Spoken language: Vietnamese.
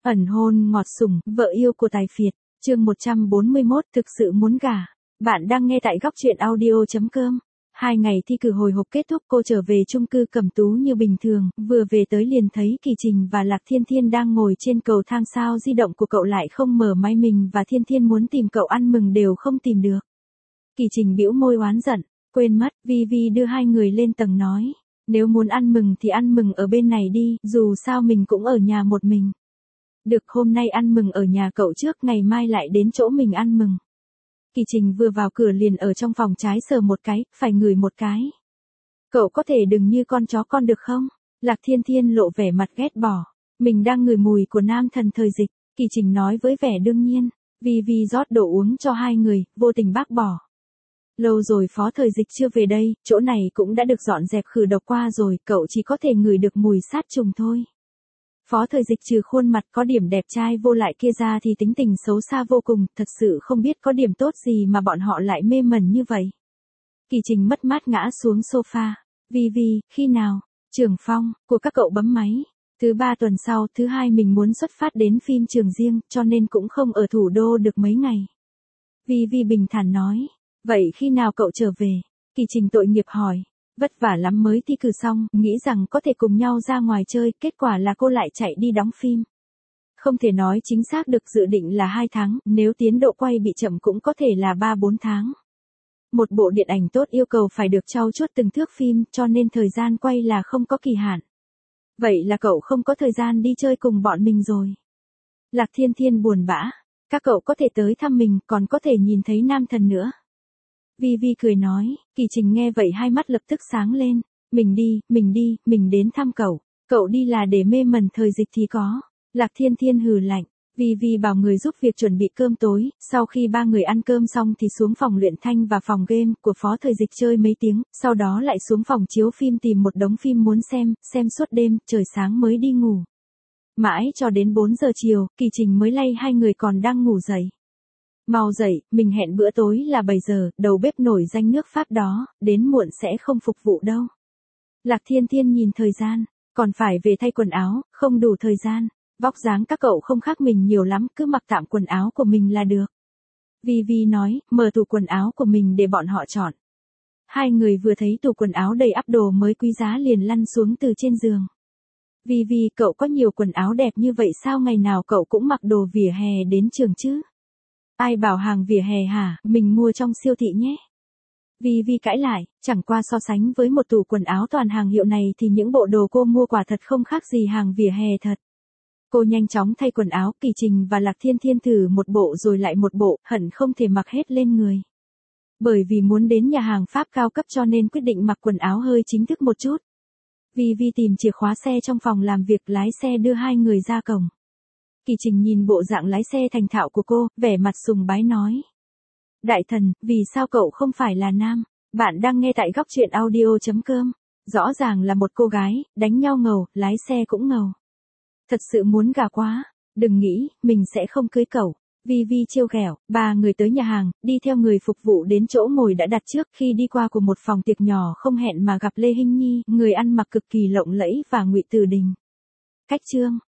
Ẩn hôn ngọt sủng, vợ yêu của Tài Phiệt, chương 141, thực sự muốn gả. Bạn đang nghe tại góc truyện audio.com. 2 ngày thi cử hồi hộp kết thúc, cô trở về chung cư Cẩm Tú như bình thường, vừa về tới liền thấy Kỳ Trình và Lạc Thiên Thiên đang ngồi trên cầu thang, sao di động của cậu lại không mở máy, mình và Thiên Thiên muốn tìm cậu ăn mừng đều không tìm được. Kỳ Trình bĩu môi oán giận, quên mất, Vi đưa hai người lên tầng nói, nếu muốn ăn mừng thì ăn mừng ở bên này đi, dù sao mình cũng ở nhà một mình. Được, hôm nay ăn mừng ở nhà cậu trước, ngày mai lại đến chỗ mình ăn mừng. Kỳ Trình vừa vào cửa liền ở trong phòng trái sờ một cái, phải ngửi một cái. Cậu có thể đừng như con chó con được không? Lạc Thiên Thiên lộ vẻ mặt ghét bỏ. Mình đang ngửi mùi của nam thần thời dịch, Kỳ Trình nói với vẻ đương nhiên. Vi rót đồ uống cho hai người, vô tình bác bỏ. Lâu rồi Phó Thời Dịch chưa về đây, chỗ này cũng đã được dọn dẹp khử độc qua rồi, cậu chỉ có thể ngửi được mùi sát trùng thôi. Phó Thời Dịch trừ khuôn mặt có điểm đẹp trai vô lại kia ra thì tính tình xấu xa vô cùng, thật sự không biết có điểm tốt gì mà bọn họ lại mê mẩn như vậy. Kỳ Trình mất mát ngã xuống sofa. Vi, khi nào? Trường Phong, của các cậu bấm máy. Thứ 3 tuần sau, thứ 2 mình muốn xuất phát đến phim trường riêng, cho nên cũng không ở thủ đô được mấy ngày. Vi bình thản nói. Vậy khi nào cậu trở về? Kỳ Trình tội nghiệp hỏi. Vất vả lắm mới thi cử xong, nghĩ rằng có thể cùng nhau ra ngoài chơi, kết quả là cô lại chạy đi đóng phim. Không thể nói chính xác được, dự định là 2 tháng, nếu tiến độ quay bị chậm cũng có thể là 3-4 tháng. Một bộ điện ảnh tốt yêu cầu phải được trau chuốt từng thước phim, cho nên thời gian quay là không có kỳ hạn. Vậy là cậu không có thời gian đi chơi cùng bọn mình rồi. Lạc Thiên Thiên buồn bã. Các cậu có thể tới thăm mình, còn có thể nhìn thấy nam thần nữa. Vi cười nói. Kỳ Trình nghe vậy hai mắt lập tức sáng lên. Mình đến thăm cậu. Cậu đi là để mê mẩn Thời Dịch thì có. Lạc Thiên Thiên hừ lạnh. Vi bảo người giúp việc chuẩn bị cơm tối, sau khi ba người ăn cơm xong thì xuống phòng luyện thanh và phòng game của Phó Thời Dịch chơi mấy tiếng, sau đó lại xuống phòng chiếu phim tìm một đống phim muốn xem suốt đêm, trời sáng mới đi ngủ. Mãi cho đến 4 giờ chiều, Kỳ Trình mới lay hai người còn đang ngủ dậy. Mau dậy, mình hẹn bữa tối là 7 giờ, đầu bếp nổi danh nước Pháp đó, đến muộn sẽ không phục vụ đâu. Lạc Thiên Thiên nhìn thời gian, còn phải về thay quần áo, không đủ thời gian. Vóc dáng các cậu không khác mình nhiều lắm, cứ mặc tạm quần áo của mình là được. Vi nói, mở tủ quần áo của mình để bọn họ chọn. Hai người vừa thấy tủ quần áo đầy ắp đồ mới quý giá liền lăn xuống từ trên giường. Vi, cậu có nhiều quần áo đẹp như vậy sao ngày nào cậu cũng mặc đồ vỉa hè đến trường chứ? Ai bảo hàng vỉa hè hả, mình mua trong siêu thị nhé. Vi cãi lại, chẳng qua so sánh với một tủ quần áo toàn hàng hiệu này thì những bộ đồ cô mua quả thật không khác gì hàng vỉa hè thật. Cô nhanh chóng thay quần áo, Kỳ Trình và Lạc Thiên Thiên thử một bộ rồi lại một bộ, hận không thể mặc hết lên người. Bởi vì muốn đến nhà hàng Pháp cao cấp cho nên quyết định mặc quần áo hơi chính thức một chút. Vi tìm chìa khóa xe trong phòng làm việc, lái xe đưa hai người ra cổng. Kỳ Trình nhìn bộ dạng lái xe thành thạo của cô, vẻ mặt sùng bái nói. Đại thần, vì sao cậu không phải là nam? Bạn đang nghe tại góc truyện audio.com. Rõ ràng là một cô gái, đánh nhau ngầu, lái xe cũng ngầu. Thật sự muốn gả quá. Đừng nghĩ, mình sẽ không cưới cậu. Vi trêu ghẹo. Ba người tới nhà hàng, đi theo người phục vụ đến chỗ ngồi đã đặt trước, khi đi qua của một phòng tiệc nhỏ không hẹn mà gặp Lê Hinh Nhi, người ăn mặc cực kỳ lộng lẫy và Ngụy Từ Đình. Cách chương.